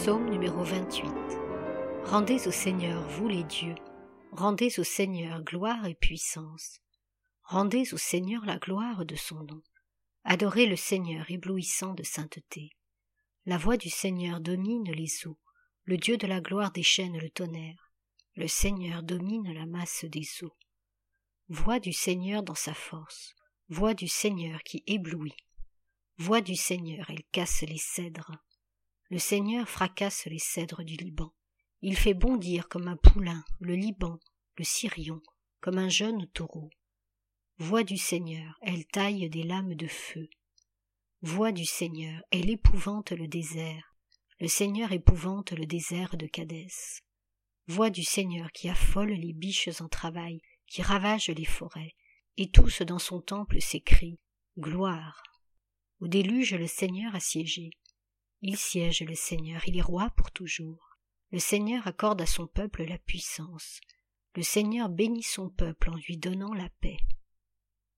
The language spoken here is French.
Psaume numéro 28. Rendez au Seigneur, vous les dieux, rendez au Seigneur gloire et puissance. Rendez au Seigneur la gloire de son nom. Adorez le Seigneur éblouissant de sainteté. La voix du Seigneur domine les eaux, le Dieu de la gloire déchaîne le tonnerre. Le Seigneur domine la masse des eaux. Voix du Seigneur dans sa force, voix du Seigneur qui éblouit. Voix du Seigneur, elle casse les cèdres. Le Seigneur fracasse les cèdres du Liban. Il fait bondir comme un poulain le Liban, le Sirion, comme un jeune taureau. Voix du Seigneur, elle taille des lames de feu. Voix du Seigneur, elle épouvante le désert. Le Seigneur épouvante le désert de Kadès. Voix du Seigneur qui affole les biches en travail, qui ravage les forêts, et tous dans son temple s'écrient « Gloire ». Au déluge, le Seigneur a siégé. Il siège, le Seigneur, il est roi pour toujours. Le Seigneur accorde à son peuple la puissance. Le Seigneur bénit son peuple en lui donnant la paix.